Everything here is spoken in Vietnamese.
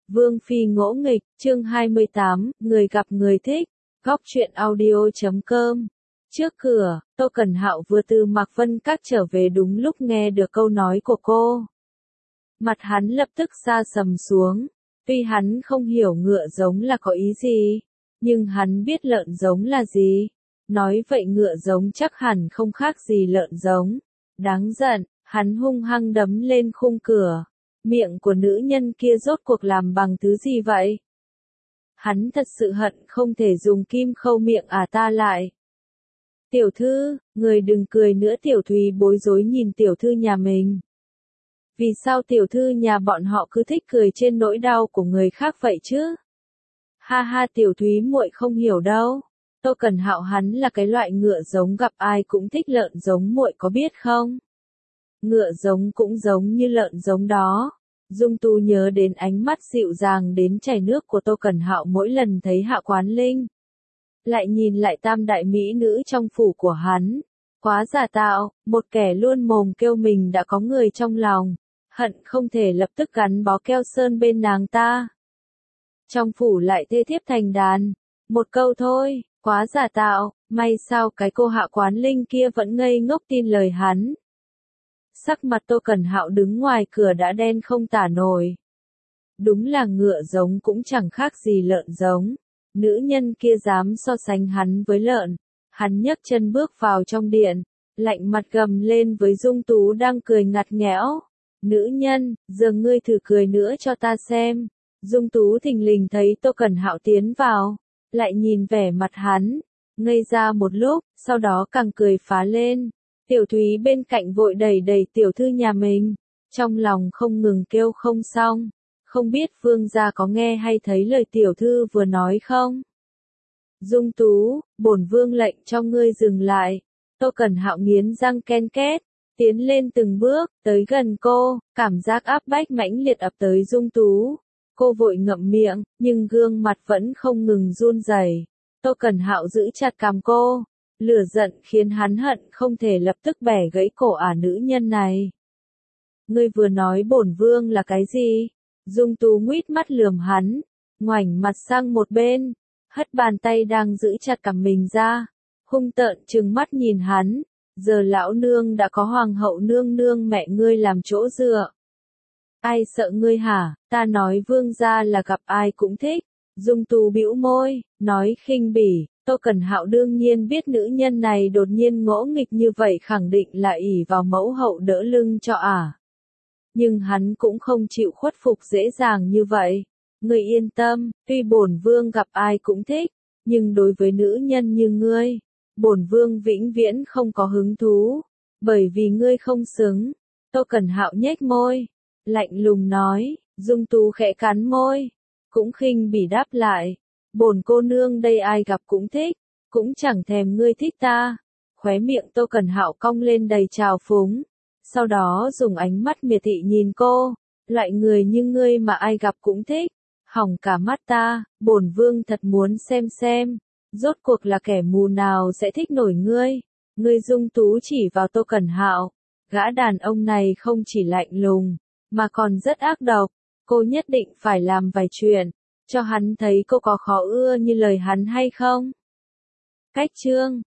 Vương Phi ngỗ nghịch, chương 28, người gặp người thích, góc truyện audio.com. Trước cửa, Tô Cẩn Hạo vừa từ Mạc Vân Các trở về đúng lúc nghe được câu nói của cô. Mặt hắn lập tức sa sầm xuống, tuy hắn không hiểu ngựa giống là có ý gì, nhưng hắn biết lợn giống là gì. Nói vậy ngựa giống chắc hẳn không khác gì lợn giống. Đáng giận, hắn hung hăng đấm lên khung cửa. Miệng của nữ nhân kia rốt cuộc làm bằng thứ gì vậy? Hắn thật sự hận không thể dùng kim khâu miệng ta lại. Tiểu thư, người đừng cười nữa. Tiểu Thúy bối rối nhìn tiểu thư nhà mình. Vì sao tiểu thư nhà bọn họ cứ thích cười trên nỗi đau của người khác vậy chứ? Ha ha, Tiểu Thúy muội không hiểu đâu. Tô Cẩn Hạo hắn là cái loại ngựa giống gặp ai cũng thích, lợn giống muội có biết không? Ngựa giống cũng giống như lợn giống đó. Dung Tú nhớ đến ánh mắt dịu dàng đến chảy nước của Tô Cẩn Hạo mỗi lần thấy Hạ Quán Linh. Lại nhìn lại tam đại mỹ nữ trong phủ của hắn. Quá giả tạo, một kẻ luôn mồm kêu mình đã có người trong lòng. Hận không thể lập tức gắn bó keo sơn bên nàng ta. Trong phủ lại thê thiếp thành đàn. Một câu thôi, quá giả tạo, may sao cái cô Hạ Quán Linh kia vẫn ngây ngốc tin lời hắn. Sắc mặt Tô Cẩn Hạo đứng ngoài cửa đã đen không tả nổi. Đúng là ngựa giống cũng chẳng khác gì lợn giống. Nữ nhân kia dám so sánh hắn với lợn. Hắn nhấc chân bước vào trong điện, lạnh mặt gầm lên với Dung Tú đang cười ngặt nghẽo. Nữ nhân, giờ ngươi thử cười nữa cho ta xem. Dung Tú thình lình thấy Tô Cẩn Hạo tiến vào, lại nhìn vẻ mặt hắn, ngây ra một lúc, sau đó càng cười phá lên. Tiểu Thúy bên cạnh vội đẩy đẩy tiểu thư nhà mình, trong lòng không ngừng kêu không xong, không biết vương gia có nghe hay thấy lời tiểu thư vừa nói không? Dung Tú, bổn vương lệnh cho ngươi dừng lại. Tô Cẩn Hạo nghiến răng ken két, tiến lên từng bước, tới gần cô, cảm giác áp bách mãnh liệt ập tới Dung Tú. Cô vội ngậm miệng, nhưng gương mặt vẫn không ngừng run rẩy. Tô Cẩn Hạo giữ chặt cằm cô. Lửa giận khiến hắn hận không thể lập tức bẻ gãy cổ nữ nhân này. Ngươi vừa nói bổn vương là cái gì? Dung Tú nguýt mắt lườm hắn, ngoảnh mặt sang một bên, hất bàn tay đang giữ chặt cằm mình ra, hung tợn trừng mắt nhìn hắn. Giờ lão nương đã có hoàng hậu nương nương mẹ ngươi làm chỗ dựa. Ai sợ ngươi hả? Ta nói vương gia là gặp ai cũng thích. Dung Tú bĩu môi, nói khinh bỉ. Tô Cẩn Hạo đương nhiên biết nữ nhân này đột nhiên ngỗ nghịch như vậy khẳng định là ỷ vào mẫu hậu đỡ lưng cho Nhưng hắn cũng không chịu khuất phục dễ dàng như vậy. Ngươi yên tâm, tuy bổn vương gặp ai cũng thích, nhưng đối với nữ nhân như ngươi, bổn vương vĩnh viễn không có hứng thú, bởi vì ngươi không xứng. Tô Cẩn Hạo nhếch môi, lạnh lùng nói. Dung Tú khẽ cắn môi, cũng khinh bỉ đáp lại. Bổn cô nương đây ai gặp cũng thích, cũng chẳng thèm ngươi thích ta. Khóe miệng Tô Cẩn Hạo cong lên đầy trào phúng, sau đó dùng ánh mắt miệt thị nhìn cô. Loại người như ngươi mà ai gặp cũng thích, hỏng cả mắt ta. Bổn vương thật muốn xem, rốt cuộc là kẻ mù nào sẽ thích nổi ngươi. Ngươi Dung Tú chỉ vào Tô Cẩn Hạo, gã đàn ông này không chỉ lạnh lùng, mà còn rất ác độc. Cô nhất định phải làm vài chuyện, cho hắn thấy cô có khó ưa như lời hắn hay không? Cách chương